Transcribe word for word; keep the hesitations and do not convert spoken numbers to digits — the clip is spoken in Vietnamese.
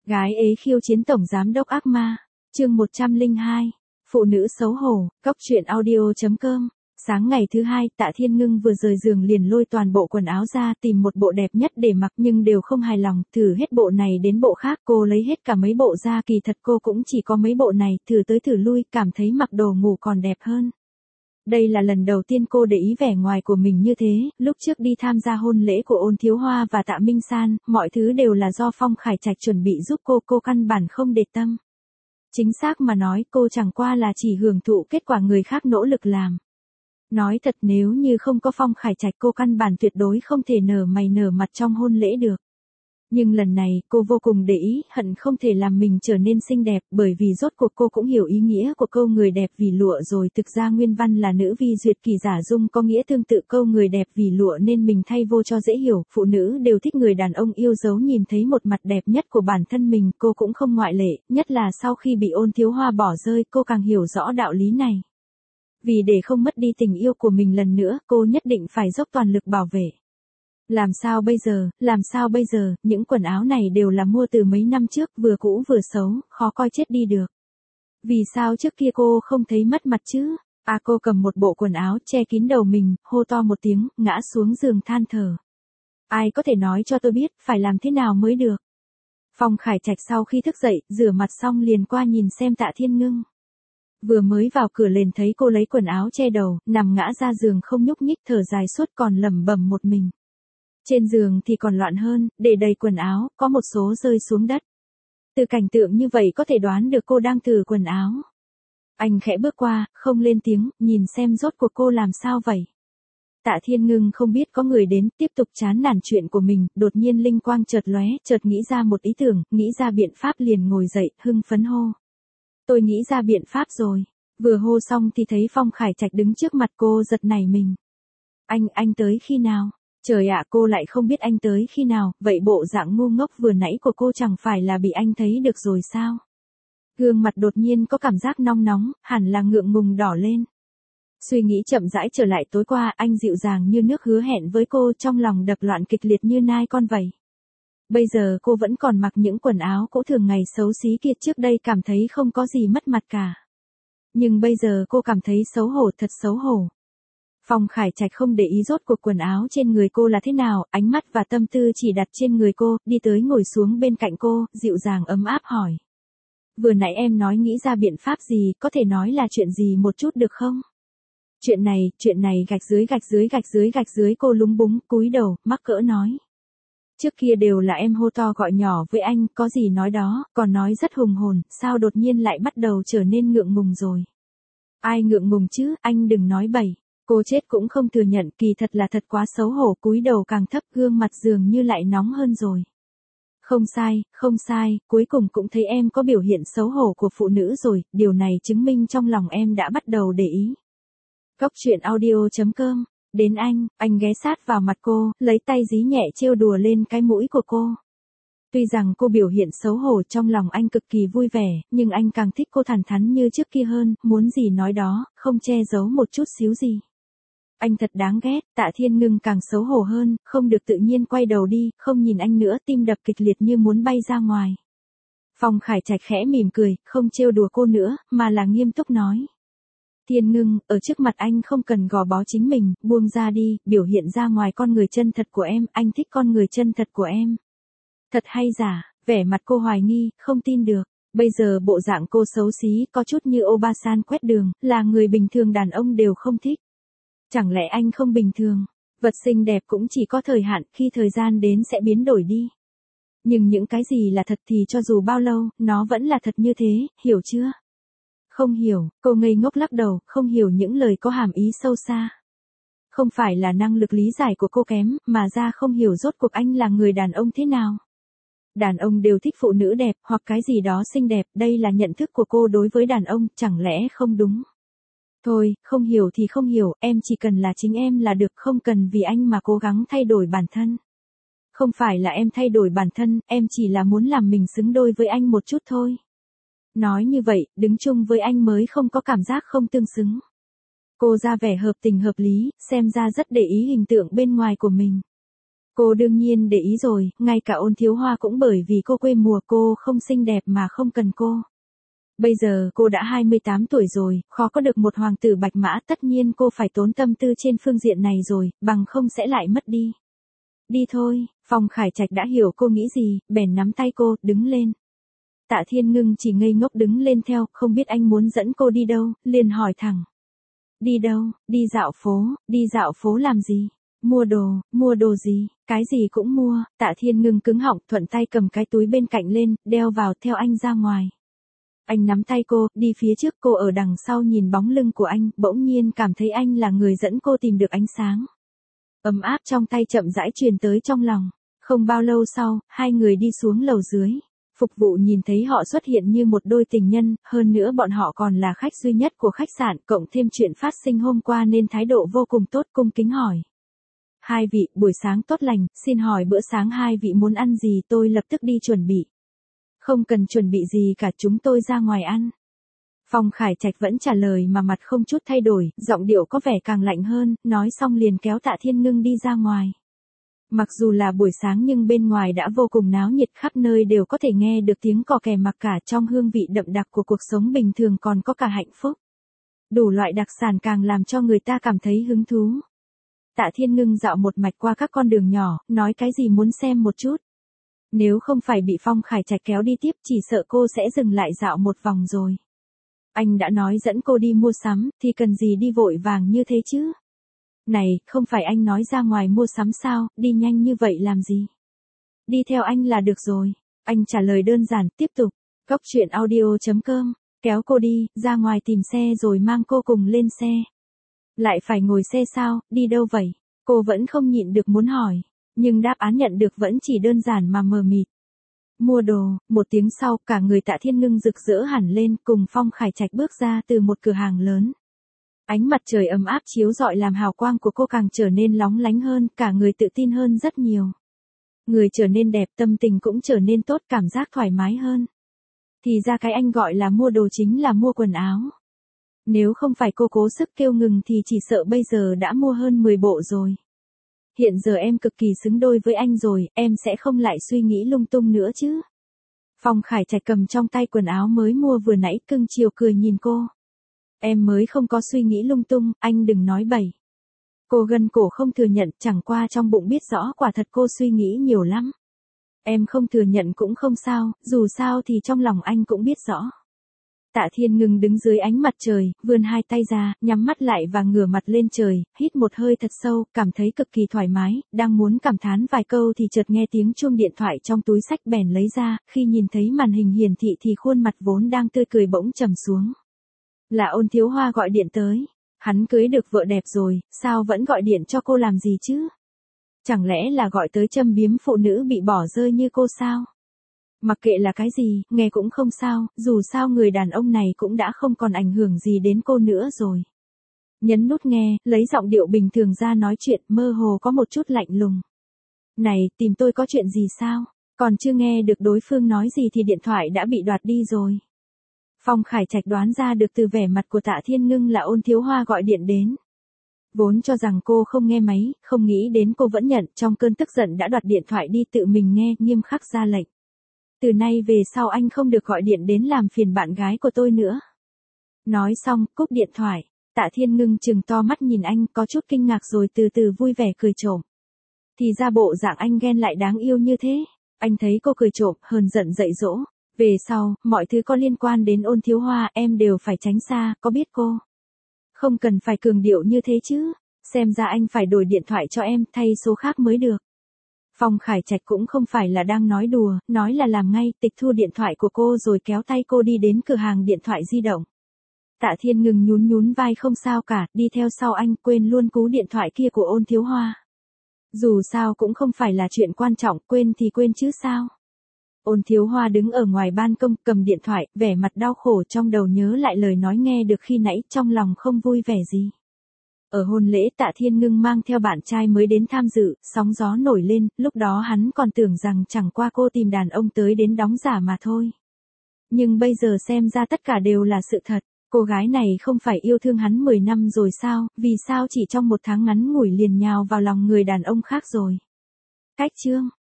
Gái ế khiêu chiến tổng giám đốc ác ma. Chương một trăm lẻ hai. Phụ nữ xấu hổ. Cóc truyện audio chấm com. Sáng ngày thứ hai, Tạ Thiên Ngưng vừa rời giường liền lôi toàn bộ quần áo ra tìm một bộ đẹp nhất để mặc nhưng đều không hài lòng, thử hết bộ này đến bộ khác, cô lấy hết cả mấy bộ ra, kỳ thật cô cũng chỉ có mấy bộ này, thử tới thử lui, cảm thấy mặc đồ ngủ còn đẹp hơn. Đây là lần đầu tiên cô để ý vẻ ngoài của mình như thế, lúc trước đi tham gia hôn lễ của Ôn Thiếu Hoa và Tạ Minh San, mọi thứ đều là do Phong Khải Trạch chuẩn bị giúp cô, cô căn bản không để tâm. Chính xác mà nói, cô chẳng qua là chỉ hưởng thụ kết quả người khác nỗ lực làm. Nói thật, nếu như không có Phong Khải Trạch cô căn bản tuyệt đối không thể nở mày nở mặt trong hôn lễ được. Nhưng lần này, cô vô cùng để ý, hận không thể làm mình trở nên xinh đẹp, bởi vì rốt cuộc cô cũng hiểu ý nghĩa của câu người đẹp vì lụa rồi, thực ra nguyên văn là nữ vi duyệt kỳ giả dung có nghĩa tương tự câu người đẹp vì lụa nên mình thay vô cho dễ hiểu, phụ nữ đều thích người đàn ông yêu dấu nhìn thấy một mặt đẹp nhất của bản thân mình, cô cũng không ngoại lệ, nhất là sau khi bị Ôn Thiếu Hoa bỏ rơi, cô càng hiểu rõ đạo lý này. Vì để không mất đi tình yêu của mình lần nữa, cô nhất định phải dốc toàn lực bảo vệ. Làm sao bây giờ, làm sao bây giờ, những quần áo này đều là mua từ mấy năm trước, vừa cũ vừa xấu, khó coi chết đi được. Vì sao trước kia cô không thấy mất mặt chứ? À, cô cầm một bộ quần áo che kín đầu mình, hô to một tiếng, ngã xuống giường than thở. Ai có thể nói cho tôi biết, phải làm thế nào mới được? Phong Khải Trạch sau khi thức dậy, rửa mặt xong liền qua nhìn xem Tạ Thiên Ngưng. Vừa mới vào cửa liền thấy cô lấy quần áo che đầu, nằm ngã ra giường không nhúc nhích, thở dài suốt còn lẩm bẩm một mình. Trên giường thì còn loạn hơn, để đầy quần áo, có một số rơi xuống đất. Từ cảnh tượng như vậy có thể đoán được cô đang thử quần áo. Anh khẽ bước qua, không lên tiếng, nhìn xem rốt cuộc cô làm sao vậy. Tạ Thiên Ngưng không biết có người đến, tiếp tục chán nản chuyện của mình, đột nhiên linh quang chợt lóe, chợt nghĩ ra một ý tưởng, nghĩ ra biện pháp liền ngồi dậy, hưng phấn hô. Tôi nghĩ ra biện pháp rồi. Vừa hô xong thì thấy Phong Khải Trạch đứng trước mặt cô, giật nảy mình. Anh, anh tới khi nào? Trời ạ, cô lại không biết anh tới khi nào, vậy bộ dạng ngu ngốc vừa nãy của cô chẳng phải là bị anh thấy được rồi sao? Gương mặt đột nhiên có cảm giác nóng nóng, hẳn là ngượng ngùng đỏ lên. Suy nghĩ chậm rãi trở lại tối qua, anh dịu dàng như nước hứa hẹn với cô, trong lòng đập loạn kịch liệt như nai con vậy. Bây giờ cô vẫn còn mặc những quần áo cũ thường ngày xấu xí kia, trước đây cảm thấy không có gì mất mặt cả. Nhưng bây giờ cô cảm thấy xấu hổ, thật xấu hổ. Phong Khải Trạch không để ý rốt cuộc quần áo trên người cô là thế nào, ánh mắt và tâm tư chỉ đặt trên người cô, đi tới ngồi xuống bên cạnh cô, dịu dàng ấm áp hỏi. Vừa nãy em nói nghĩ ra biện pháp gì, có thể nói là chuyện gì một chút được không? Chuyện này, chuyện này gạch dưới gạch dưới gạch dưới gạch dưới cô lúng búng, cúi đầu, mắc cỡ nói. Trước kia đều là em hô to gọi nhỏ với anh, có gì nói đó, còn nói rất hùng hồn, sao đột nhiên lại bắt đầu trở nên ngượng ngùng rồi. Ai ngượng ngùng chứ, anh đừng nói bậy. Cô chết cũng không thừa nhận, kỳ thật là thật quá xấu hổ, cúi đầu càng thấp, gương mặt dường như lại nóng hơn rồi. Không sai, không sai, cuối cùng cũng thấy em có biểu hiện xấu hổ của phụ nữ rồi, điều này chứng minh trong lòng em đã bắt đầu để ý. Cóc truyện audio chấm com. Đến anh, anh ghé sát vào mặt cô, lấy tay dí nhẹ trêu đùa lên cái mũi của cô. Tuy rằng cô biểu hiện xấu hổ, trong lòng anh cực kỳ vui vẻ, nhưng anh càng thích cô thẳng thắn như trước kia hơn, muốn gì nói đó, không che giấu một chút xíu gì. Anh thật đáng ghét. Tạ Thiên Ngưng càng xấu hổ hơn, không được tự nhiên quay đầu đi, không nhìn anh nữa, tim đập kịch liệt như muốn bay ra ngoài. Phong Khải Trạch khẽ mỉm cười, không trêu đùa cô nữa, mà là nghiêm túc nói. Thiên Ngưng, ở trước mặt anh không cần gò bó chính mình, buông ra đi, biểu hiện ra ngoài con người chân thật của em, anh thích con người chân thật của em. Thật hay giả? Vẻ mặt cô hoài nghi, không tin được. Bây giờ bộ dạng cô xấu xí, có chút như Obasan quét đường, là người bình thường đàn ông đều không thích. Chẳng lẽ anh không bình thường? Vật xinh đẹp cũng chỉ có thời hạn, khi thời gian đến sẽ biến đổi đi. Nhưng những cái gì là thật thì cho dù bao lâu, nó vẫn là thật như thế, hiểu chưa? Không hiểu, cô ngây ngốc lắc đầu, không hiểu những lời có hàm ý sâu xa. Không phải là năng lực lý giải của cô kém, mà ra không hiểu rốt cuộc anh là người đàn ông thế nào. Đàn ông đều thích phụ nữ đẹp, hoặc cái gì đó xinh đẹp, đây là nhận thức của cô đối với đàn ông, chẳng lẽ không đúng? Thôi, không hiểu thì không hiểu, em chỉ cần là chính em là được, không cần vì anh mà cố gắng thay đổi bản thân. Không phải là em thay đổi bản thân, em chỉ là muốn làm mình xứng đôi với anh một chút thôi. Nói như vậy, đứng chung với anh mới không có cảm giác không tương xứng. Cô ra vẻ hợp tình hợp lý, xem ra rất để ý hình tượng bên ngoài của mình. Cô đương nhiên để ý rồi, ngay cả Ôn Thiếu Hoa cũng bởi vì cô quê mùa, cô không xinh đẹp mà không cần cô. Bây giờ cô đã hai mươi tám tuổi rồi, khó có được một hoàng tử bạch mã, tất nhiên cô phải tốn tâm tư trên phương diện này rồi, bằng không sẽ lại mất đi. Đi thôi, Phong Khải Trạch đã hiểu cô nghĩ gì, bèn nắm tay cô, đứng lên. Tạ Thiên Ngưng chỉ ngây ngốc đứng lên theo, không biết anh muốn dẫn cô đi đâu, liền hỏi thẳng. Đi đâu, đi dạo phố, đi dạo phố làm gì? Mua đồ, mua đồ gì, cái gì cũng mua. Tạ Thiên Ngưng cứng họng, thuận tay cầm cái túi bên cạnh lên, đeo vào theo anh ra ngoài. Anh nắm tay cô, đi phía trước, cô ở đằng sau nhìn bóng lưng của anh, bỗng nhiên cảm thấy anh là người dẫn cô tìm được ánh sáng. Ấm áp trong tay chậm rãi truyền tới trong lòng. Không bao lâu sau, hai người đi xuống lầu dưới. Phục vụ nhìn thấy họ xuất hiện như một đôi tình nhân, hơn nữa bọn họ còn là khách duy nhất của khách sạn, cộng thêm chuyện phát sinh hôm qua nên thái độ vô cùng tốt, cung kính hỏi. Hai vị, buổi sáng tốt lành, xin hỏi bữa sáng hai vị muốn ăn gì, tôi lập tức đi chuẩn bị. Không cần chuẩn bị gì cả, chúng tôi ra ngoài ăn. Phong Khải Trạch vẫn trả lời mà mặt không chút thay đổi, giọng điệu có vẻ càng lạnh hơn, nói xong liền kéo Tạ Thiên Ngưng đi ra ngoài. Mặc dù là buổi sáng nhưng bên ngoài đã vô cùng náo nhiệt, khắp nơi đều có thể nghe được tiếng cò kè, mặc cả trong hương vị đậm đặc của cuộc sống bình thường còn có cả hạnh phúc. Đủ loại đặc sản càng làm cho người ta cảm thấy hứng thú. Tạ Thiên Ngưng dạo một mạch qua các con đường nhỏ, nói cái gì muốn xem một chút. Nếu không phải bị Phong Khải Trạch kéo đi tiếp chỉ sợ cô sẽ dừng lại dạo một vòng rồi. Anh đã nói dẫn cô đi mua sắm, thì cần gì đi vội vàng như thế chứ? Này, không phải anh nói ra ngoài mua sắm sao, đi nhanh như vậy làm gì? Đi theo anh là được rồi. Anh trả lời đơn giản, tiếp tục. Cóc truyện audio chấm com, kéo cô đi, ra ngoài tìm xe rồi mang cô cùng lên xe. Lại phải ngồi xe sao, đi đâu vậy? Cô vẫn không nhịn được muốn hỏi, nhưng đáp án nhận được vẫn chỉ đơn giản mà mờ mịt. Mua đồ. Một tiếng sau, cả người Tạ Thiên Ngưng rực rỡ hẳn lên, cùng Phong Khải Trạch bước ra từ một cửa hàng lớn. Ánh mặt trời ấm áp chiếu rọi làm hào quang của cô càng trở nên lóng lánh hơn, cả người tự tin hơn rất nhiều. Người trở nên đẹp, tâm tình cũng trở nên tốt, cảm giác thoải mái hơn. Thì ra cái anh gọi là mua đồ chính là mua quần áo. Nếu không phải cô cố sức kêu ngừng thì chỉ sợ bây giờ đã mua hơn mười bộ rồi. Hiện giờ em cực kỳ xứng đôi với anh rồi, em sẽ không lại suy nghĩ lung tung nữa chứ. Phong Khải Trạch cầm trong tay quần áo mới mua vừa nãy, cưng chiều cười nhìn cô. Em mới không có suy nghĩ lung tung, anh đừng nói bậy. Cô gân cổ không thừa nhận, chẳng qua trong bụng biết rõ quả thật cô suy nghĩ nhiều lắm. Em không thừa nhận cũng không sao, dù sao thì trong lòng anh cũng biết rõ. Tạ Thiên Ngưng đứng dưới ánh mặt trời, vươn hai tay ra, nhắm mắt lại và ngửa mặt lên trời, hít một hơi thật sâu, cảm thấy cực kỳ thoải mái, đang muốn cảm thán vài câu thì chợt nghe tiếng chuông điện thoại trong túi xách bèn lấy ra, khi nhìn thấy màn hình hiển thị thì khuôn mặt vốn đang tươi cười bỗng trầm xuống. Là Ôn Thiếu Hoa gọi điện tới, hắn cưới được vợ đẹp rồi, sao vẫn gọi điện cho cô làm gì chứ? Chẳng lẽ là gọi tới châm biếm phụ nữ bị bỏ rơi như cô sao? Mặc kệ là cái gì, nghe cũng không sao, dù sao người đàn ông này cũng đã không còn ảnh hưởng gì đến cô nữa rồi. Nhấn nút nghe, lấy giọng điệu bình thường ra nói chuyện, mơ hồ có một chút lạnh lùng. Này, tìm tôi có chuyện gì sao? Còn chưa nghe được đối phương nói gì thì điện thoại đã bị đoạt đi rồi. Phong Khải Trạch đoán ra được từ vẻ mặt của Tạ Thiên Ngưng là Ôn Thiếu Hoa gọi điện đến. Vốn cho rằng cô không nghe máy, không nghĩ đến cô vẫn nhận, trong cơn tức giận đã đoạt điện thoại đi tự mình nghe, nghiêm khắc ra lệnh. Từ nay về sau anh không được gọi điện đến làm phiền bạn gái của tôi nữa. Nói xong, cúp điện thoại, Tạ Thiên Ngưng trừng to mắt nhìn anh, có chút kinh ngạc rồi từ từ vui vẻ cười trộm. Thì ra bộ dạng anh ghen lại đáng yêu như thế. Anh thấy cô cười trộm, hờn giận dạy dỗ. Về sau, mọi thứ có liên quan đến Ôn Thiếu Hoa em đều phải tránh xa, có biết cô? Không cần phải cường điệu như thế chứ. Xem ra anh phải đổi điện thoại cho em, thay số khác mới được. Phong Khải Trạch cũng không phải là đang nói đùa, nói là làm ngay, tịch thu điện thoại của cô rồi kéo tay cô đi đến cửa hàng điện thoại di động. Tạ Thiên Ngưng nhún nhún vai không sao cả, đi theo sau anh, quên luôn cú điện thoại kia của Ôn Thiếu Hoa. Dù sao cũng không phải là chuyện quan trọng, quên thì quên chứ sao. Ôn Thiếu Hoa đứng ở ngoài ban công, cầm điện thoại, vẻ mặt đau khổ, trong đầu nhớ lại lời nói nghe được khi nãy, trong lòng không vui vẻ gì. Ở hôn lễ Tạ Thiên Ngưng mang theo bạn trai mới đến tham dự, sóng gió nổi lên, lúc đó hắn còn tưởng rằng chẳng qua cô tìm đàn ông tới đến đóng giả mà thôi. Nhưng bây giờ xem ra tất cả đều là sự thật, cô gái này không phải yêu thương hắn mười năm rồi sao, vì sao chỉ trong một tháng ngắn ngủi liền nhào vào lòng người đàn ông khác rồi. Cách chương